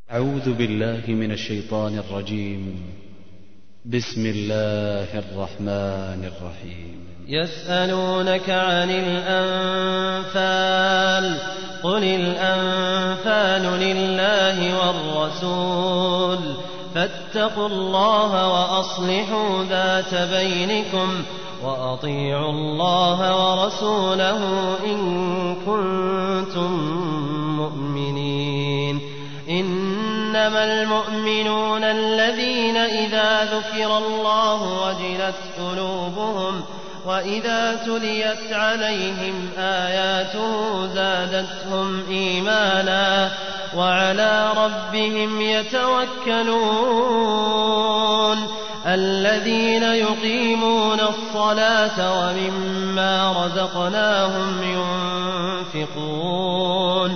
أعوذ بالله من الشيطان الرجيم. بسم الله الرحمن الرحيم. يسألونك عن الأنفال قل الأنفال لله والرسول فاتقوا الله وأصلحوا ذات بينكم وأطيعوا الله ورسوله إن كنتم مؤمنين. إنما المؤمنون الذين إذا ذكر الله وجلت قلوبهم وإذا تليت عليهم آياته زادتهم إيمانا وعلى ربهم يتوكلون. الذين يقيمون الصلاة ومما رزقناهم ينفقون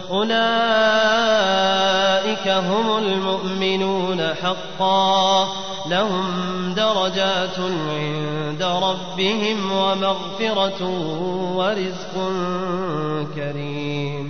أولئك هم المؤمنون حقا لهم درجات عند ربهم ومغفرة ورزق كريم.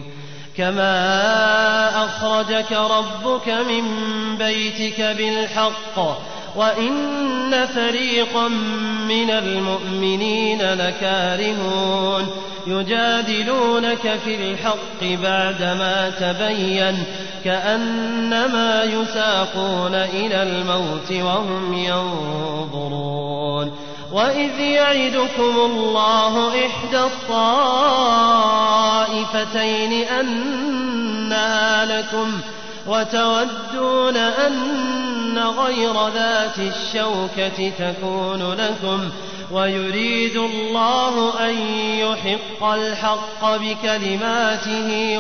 كما أخرجك ربك من بيتك بالحق وإن فريقا من المؤمنين لكارهون يجادلونك في الحق بعدما تبين كأنما يساقون إلى الموت وهم ينظرون. وإذ يعدكم الله إحدى الطائفتين أنها لكم وتودون أن غير ذات الشوكة تكون لكم ويريد الله أن يحق الحق بكلماته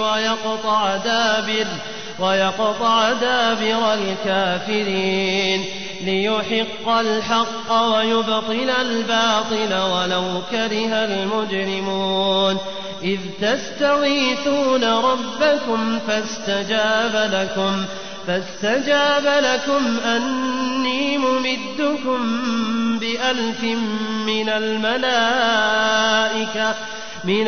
ويقطع دابر الكافرين ليحق الحق ويبطل الباطل ولو كره المجرمون. إذ تستغيثون ربكم فاستجاب لكم أني ممدكم بألف من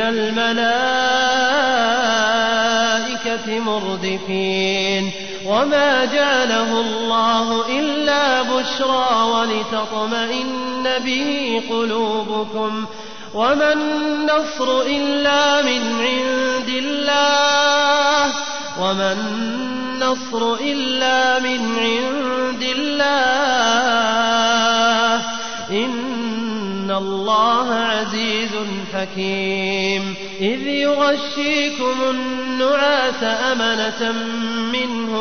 الملائكة مردفين. وما جعله الله إلا بشرى ولتطمئن به قلوبكم وما النصر إلا من عند الله إن الله عزيز حكيم. إذ يغشيكم النعاس أمنة منه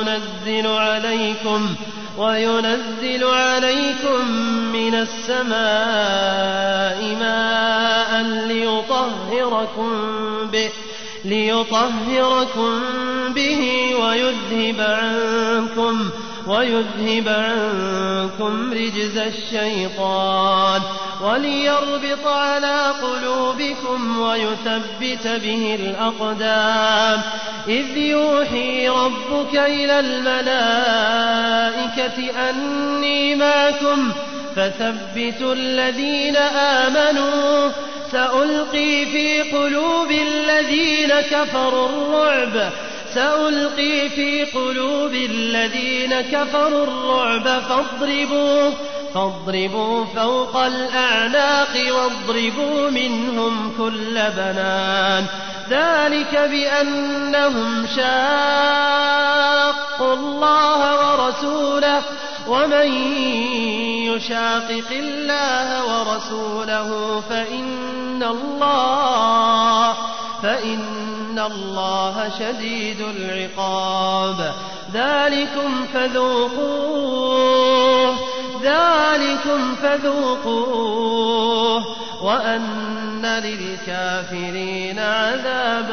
وينزل عليكم من السماء ماء ليطهركم به ويذهب عنكم رجز الشيطان وليربط على قلوبكم ويثبت به الأقدام. إذ يوحي ربك إلى الملائكة أني معكم فثبتوا الذين آمنوا سألقي في قلوب الذين كفروا الرعب فاضربوا فوق الأعناق واضربوا منهم كل بنان. ذلك بأنهم شاقوا الله ورسوله ومن يشاقق الله ورسوله فإن الله شديد العقاب. ذلكم فذوقوه وأن للكافرين عذاب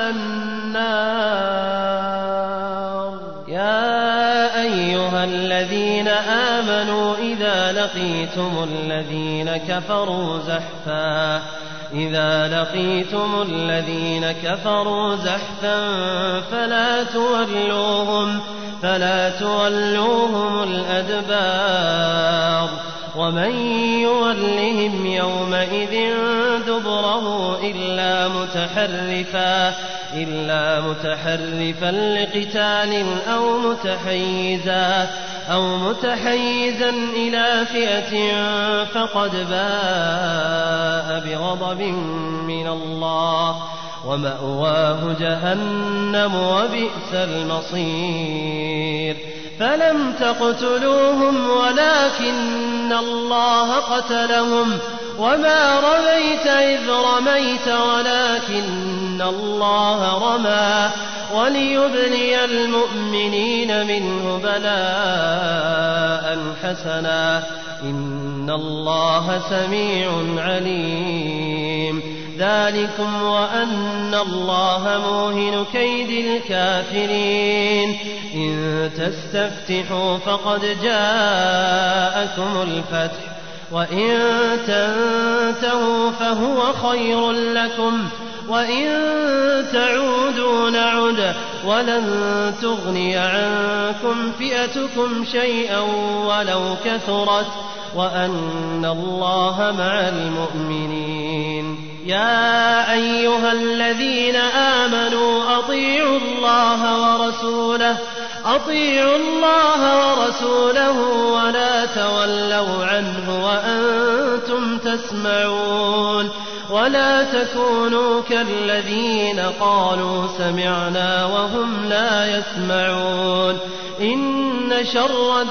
النار. يا أيها الذين آمنوا إذا لقيتم الذين كفروا زحفا فلا تولوهم الأدبار ومن يولهم يومئذ دبره إلا متحرفا لقتال أو متحيزا إلى فئة فقد باء بغضب من الله ومأواه جهنم وبئس المصير فلم تقتلوهم ولكن الله قتلهم وما رميت إذ رميت ولكن الله رمى وليبلي المؤمنين منه بلاء حسنا إن الله سميع عليم ذلكم وأن الله موهن كيد الكافرين إن تستفتحوا فقد جاءكم الفتح وإن تنتهوا فهو خير لكم وإن تعودوا نعد ولن تغني عنكم فئتكم شيئا ولو كثرت وأن الله مع المؤمنين يا أيها الذين آمنوا أطيعوا الله ورسوله ولا تولوا عنه وأنتم تسمعون ولا تكونوا كالذين قالوا سمعنا وهم لا يسمعون إن شر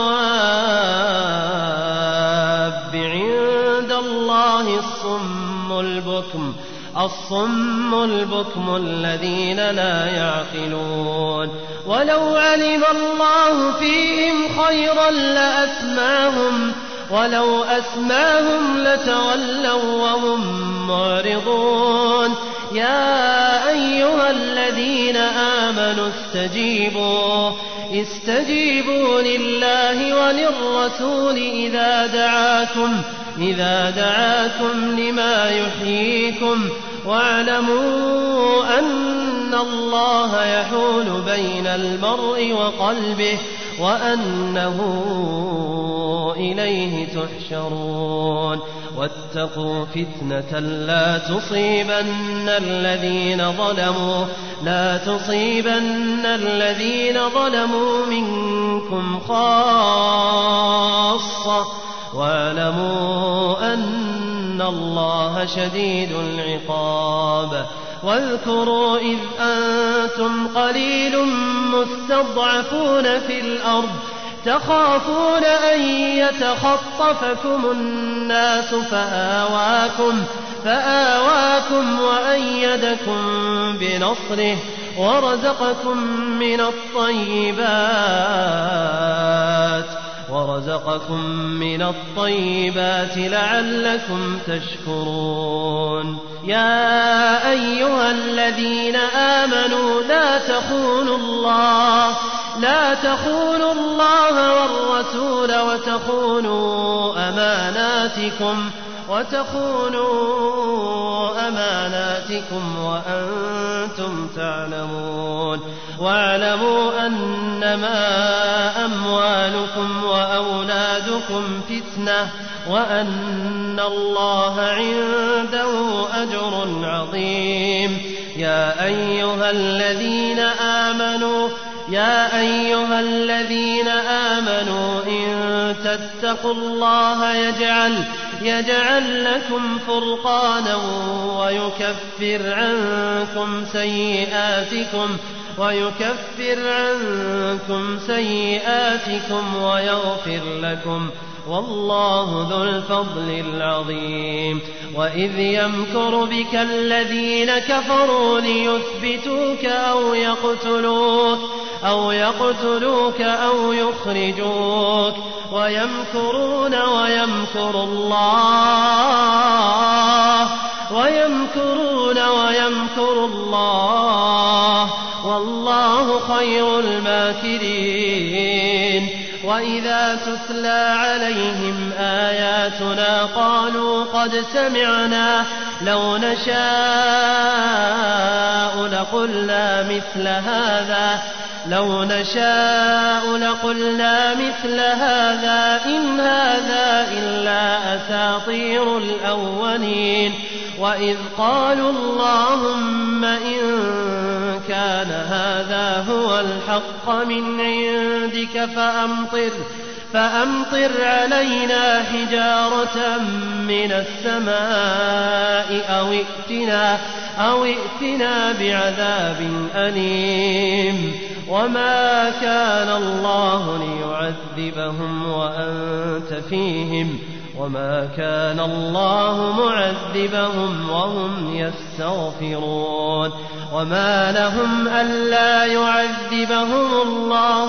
الدواب عند الله الصم البكم الذين لا يعقلون ولو علم الله فيهم خيرا ولو أسماهم لتولوا وهم معرضون يا أيها الذين آمنوا استجيبوا لله وللرسول إذا دعاكم لما يحييكم واعلموا أن الله يحول بين المرء وقلبه وأنه إليه تحشرون واتقوا فتنة لا تصيبن الذين ظلموا منكم خاصة واعلموا أن الله شديد العقاب واذكروا إذ أنتم قليل مستضعفون في الأرض تخافون أن يتخطفكم الناس فآواكم وأيدكم بنصره ورزقكم من الطيبات لعلكم تشكرون يا أيها الذين آمنوا لا تخونوا الله والرسول وتخونوا أماناتكم وأنتم تعلمون واعلموا أنما أموالكم وأولادكم فتنة وأن الله عنده أجر عظيم يا أيها الذين آمنوا إن تتقوا الله يجعل لكم فرقانا ويكفر عنكم سيئاتكم ويغفر لكم والله ذو الفضل العظيم وإذ يمكر بك الذين كفروا ليثبتوك أو يقتلوك أو يخرجوك ويمكرون ويمكر الله والله خير الماكرين وإذا تتلى عليهم آياتنا قالوا قد سمعنا لو نشاء لقلنا مثل هذا إن هذا إلا أساطير الأولين وإذ قالوا اللهم إن كان هذا هو الحق من عندك فأمطر علينا حجارة من السماء أو ائتنا بعذاب أليم. وما كان الله ليعذبهم وأنت فيهم وما كان الله معذبهم وهم يستغفرون. وما لهم ألا يعذبهم الله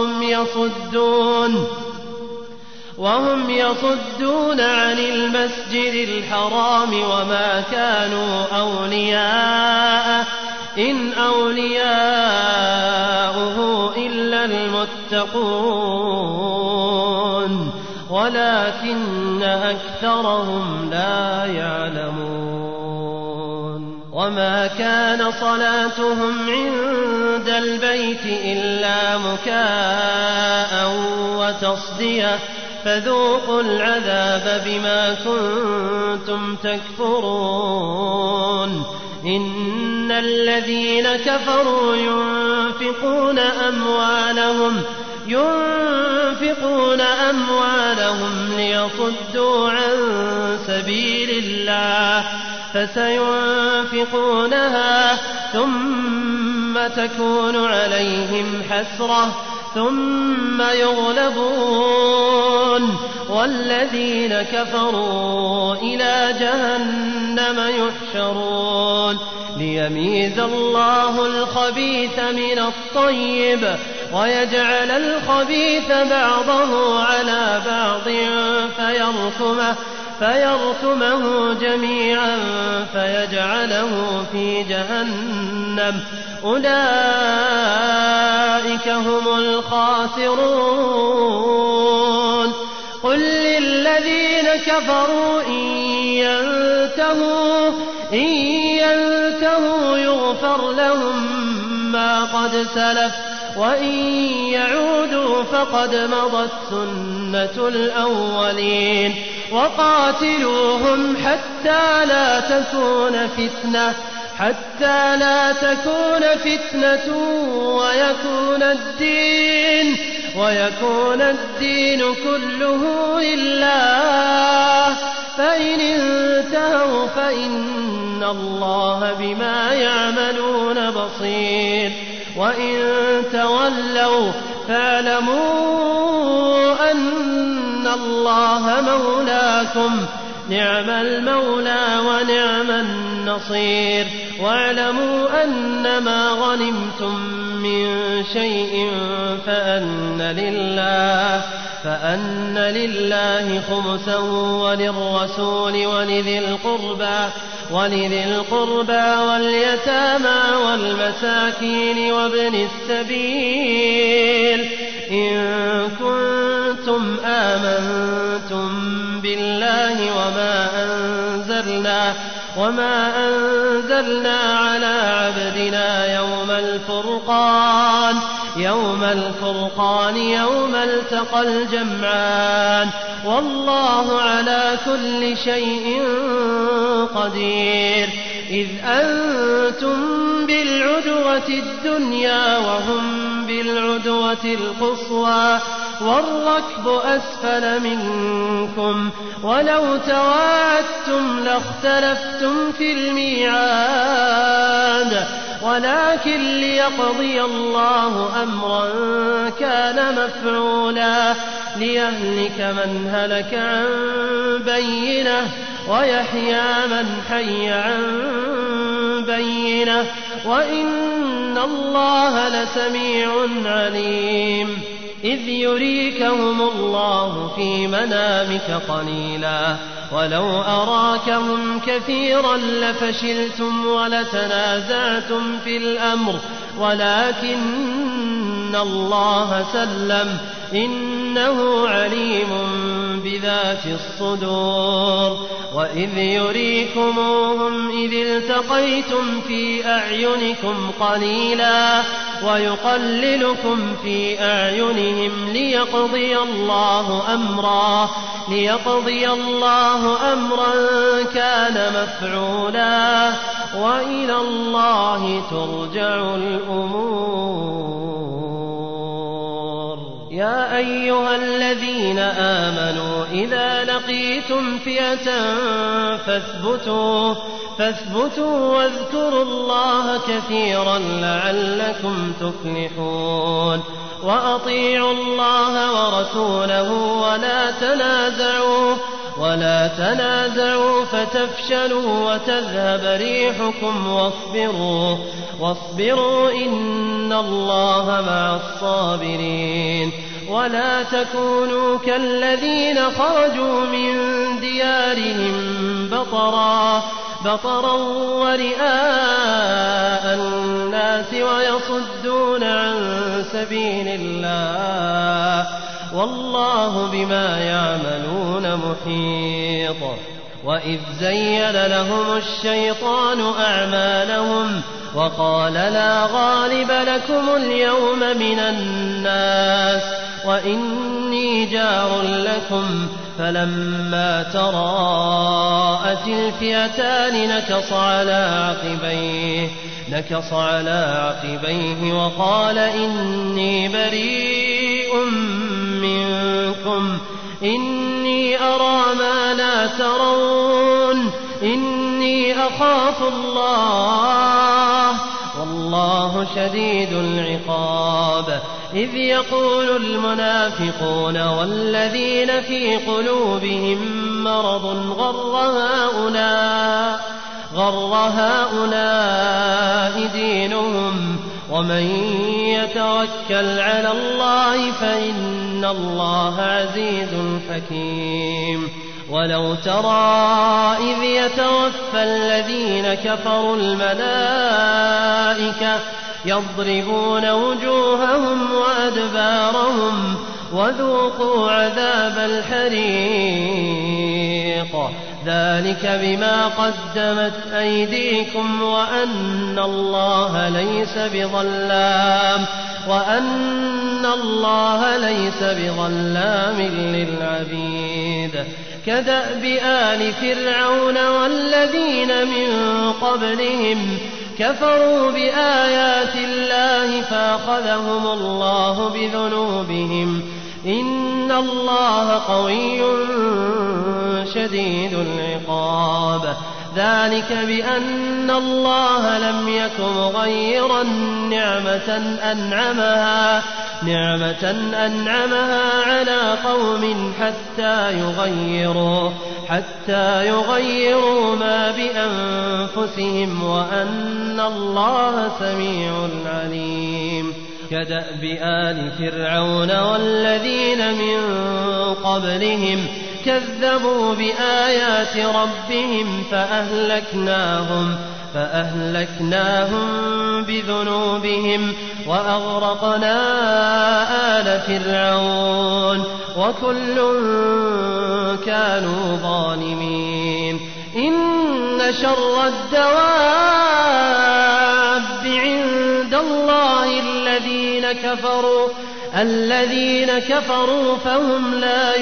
وهم يصدون عن المسجد الحرام وما كانوا أولياءه إن أولياؤه إلا المتقون ولكن أكثرهم لا يعلمون. وما كان صلاتهم عند البيت إلا مكاء وتصدية فذوقوا العذاب بما كنتم تكفرون. إن الذين كفروا ينفقون أموالهم ليصدوا عن سبيل الله فسينفقونها ثم تكون عليهم حسرة ثم يغلبون والذين كفروا إلى جهنم يحشرون ليميز الله الخبيث من الطيب ويجعل الخبيث بعضه على بعض فيركمه جميعا فيجعله في جهنم أولئك هم الخاسرون. قل للذين كفروا إن ينتهوا يغفر لهم ما قد سلف وإن يعودوا فقد مضت سنة الأولين. وقاتلوهم حتى لا تكون فتنة ويكون الدين كله لله فإن انتهوا فإن الله بما يعملون بصير. وإن تولوا فاعلموا أن الله مولاكم نعم المولى ونعم النصير. واعلموا أن ما غنمتم من شيء فأن لله خمسه وللرسول ولذي القربى واليتامى والمساكين وابن السبيل إن كنتم آمنتم بالله وما أنزلنا على عبدنا يوم الفرقان يوم التقى الجمعان والله على كل شيء قدير. إذ أنتم بالعدوة الدنيا وهم بالعدوة القصوى والركب أسفل منكم ولو تواعدتم لاختلفتم في الميعاد ولكن ليقضي الله أمرا كان مفعولا ليهلك من هلك عن بينة ويحيى من حي عن بينة وإن الله لسميع عليم. إذ يريكهم الله في منامك قليلا ولو أراكهم كثيرا لفشلتم ولتنازعتم في الأمر ولكن الله سلم إنه عليم بذات الصدور. وإذ يريكموهم إذ التقيتم في أعينكم قليلا ويقللكم في أعينهم ليقضي الله أمرا كان مفعولا وإلى الله ترجع الأمور. يا أيها الذين آمنوا إذا لقيتم فئة فاثبتوا واذكروا الله كثيرا لعلكم تفلحون. وأطيعوا الله ورسوله ولا تنازعوا فتفشلوا وتذهب ريحكم واصبروا إن الله مع الصابرين. ولا تكونوا كالذين خرجوا من ديارهم بطرا ورئاء الناس ويصدون عن سبيل الله والله بما يعملون محيط. وإذ زين لهم الشيطان أعمالهم وقال لا غالب لكم اليوم من الناس وإني جار لكم فلما تراءت الفئتان نكص على عقبيه وقال إني بريء منكم إني أرى ما لا ترون إني أخاف الله والله شديد العقاب. إذ يقول المنافقون والذين في قلوبهم مرض غر هؤلاء دينهم ومن يتوكل على الله فإن الله عزيز حكيم. ولو ترى إذ يتوفى الذين كفروا الملائكة يضربون وجوههم وأدبارهم وذوقوا عذاب الحريق ذلك بما قدمت أيديكم وأن الله ليس بظلام للعبيد. كدأب آل فرعون والذين من قبلهم كفروا بآيات الله فأخذهم الله بذنوبهم إن الله قوي شديد العقاب. ذلك بأن الله لم يك مغيرا نعمة أنعمها على قوم حتى يغيروا ما بأنفسهم وأن الله سميع عليم. كدأب آل فرعون والذين من قبلهم كذبوا بآيات ربهم فأهلكناهم بذنوبهم وأغرقنا آل فرعون وكل كانوا ظالمين. إن شر الدواب عند الله الذين كفروا فهم لا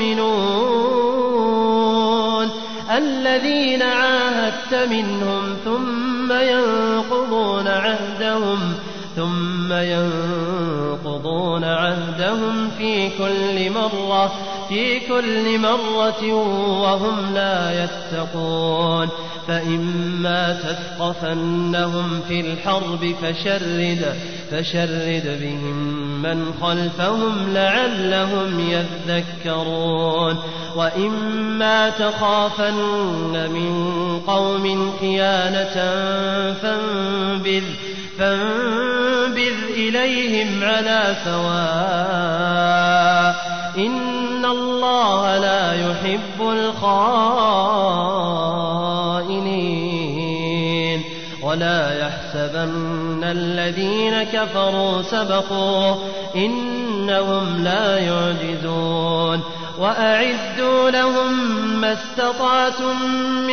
يؤمنون. الذين عاهدت منهم ثم ينقضون عهدهم في كل مرة وهم لا يتقون. فإما تثقفنهم في الحرب فشرد بهم من خلفهم لعلهم يذكرون. وإما تخافن من قوم خيانة فانبذ إليهم على سواء إن الله لا يحب الخائنين. ولا يحسبن الذين كفروا سبقوا إنهم لا يعجزون. وأعدوا لهم ما استطعتم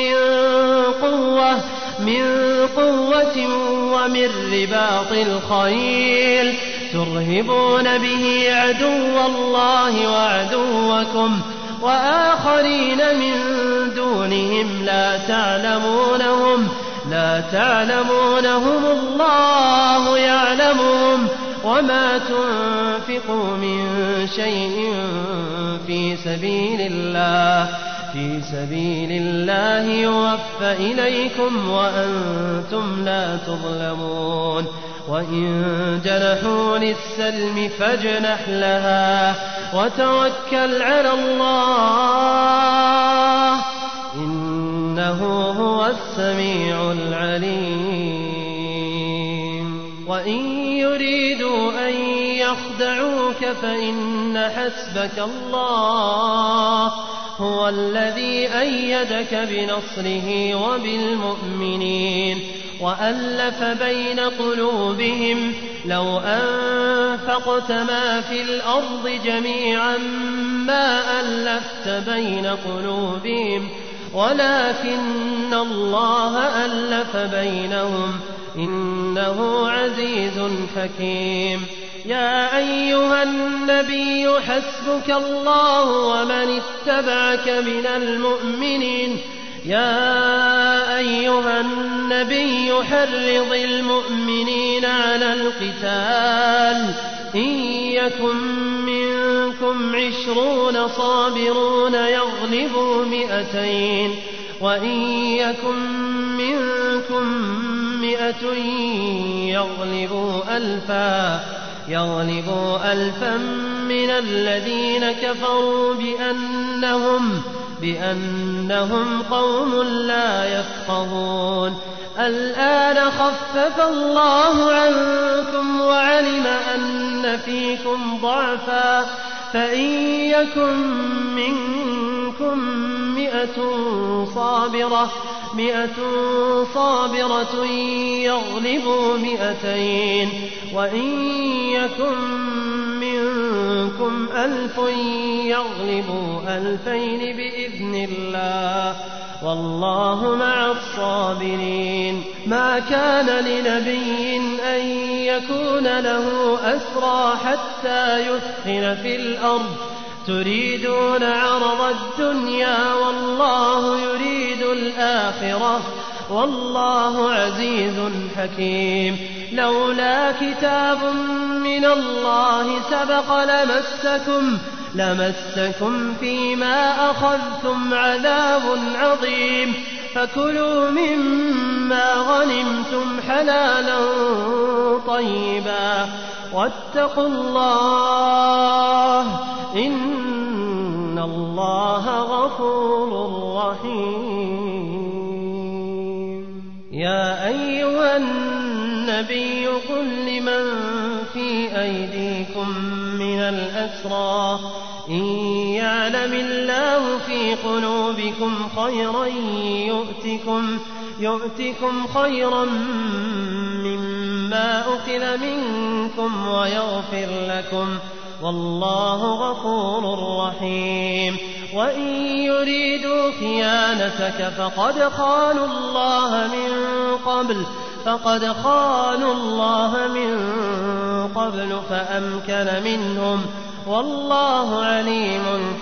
من قوة ومن رباط الخيل ترهبون به عدو الله وعدوكم وآخرين من دونهم لا لا تعلمونهم الله يعلمهم وما تنفقوا من شيء في سبيل الله يوفى إليكم وأنتم لا تظلمون وإن جنحوا للسلم فاجنح لها وتوكل على الله إنه هو السميع العليم وإن يريدوا أن يخدعوك فإن حسبك الله هو الذي أيدك بنصره وبالمؤمنين وألف بين قلوبهم لو أنفقت ما في الأرض جميعا ما ألفت بين قلوبهم ولكن الله ألف بينهم إنه عزيز حكيم يا أيها النبي حسبك الله ومن اتبعك من المؤمنين يا أيها النبي حرض المؤمنين على القتال إن يكن منكم 20 صابرون يغلبوا 200 وإن يكن منكم 100 يغلبوا ألفا من الذين كفروا بأنهم قوم لا يفقهون الآن خفف الله عنكم وعلم أن فيكم ضعفا فإن يكن منكم 100 صابرة يغلبوا 200 وإن يكن منكم 1000 يغلبوا 2000 بإذن الله والله مع الصابرين ما كان لنبي أن يكون له أسرى حتى يثخن في الأرض تريدون عرض الدنيا والله يريد الآخرة والله عزيز حكيم لولا كتاب من الله سبق لمسكم فيما أخذتم عذاب عظيم فكلوا مما غنمتم حلالا طيبا واتقوا الله إن الله غفور رحيم يا أيها النبي قل لمن في أيديكم من الأسرى إن يعلم الله في قلوبكم خيرا يؤتكم خيرا مما أخذ منكم ويغفر لكم والله غفور رحيم وإن يريدوا خيانتك فقد خانوا الله من قبل فأمكن منهم والله عليم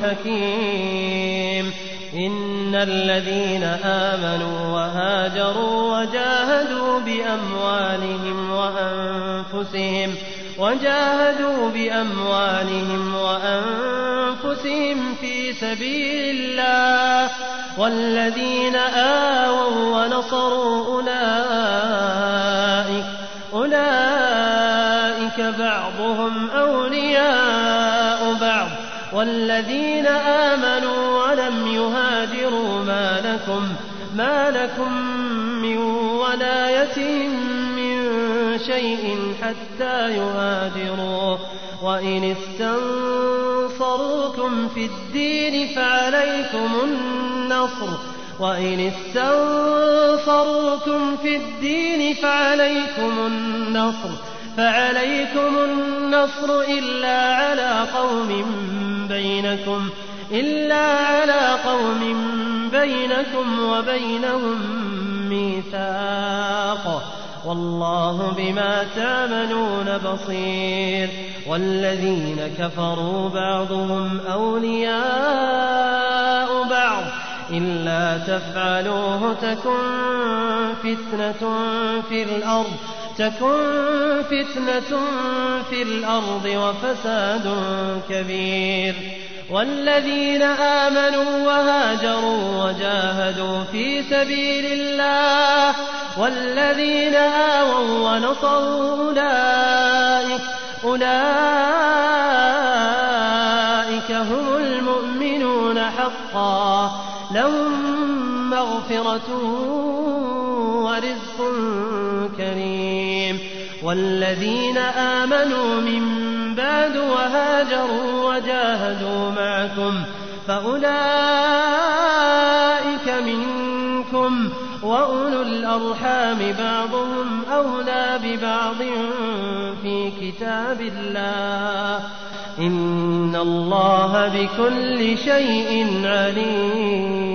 حكيم إن الذين آمنوا وهاجروا وجاهدوا بأموالهم وأنفسهم في سبيل الله والذين آووا ونصروا أولئك بعضهم أولياء بعض والذين آمنوا ولم يهاجروا ما لكم من ولايتهم من شيء حتى يهاجروا وإن استنصروكم في الدين فعليكم النصر إلا على قوم بينكم وبينهم ميثاق والله بما تعملون بصير والذين كفروا بعضهم أولياء بعض إلا تفعلوه تكن فتنة في الأرض وفساد كبير. والذين آمنوا وهاجروا وجاهدوا في سبيل الله والذين آووا ونصروا أولئك هم المؤمنون حقا، لهم مغفرة ورزق كريم. والذين آمنوا من بعد وهاجروا وجاهدوا معكم فأولئك منكم، وأولو الأرحام بعضهم أولى ببعض في كتاب الله، إن الله بكل شيء عليم.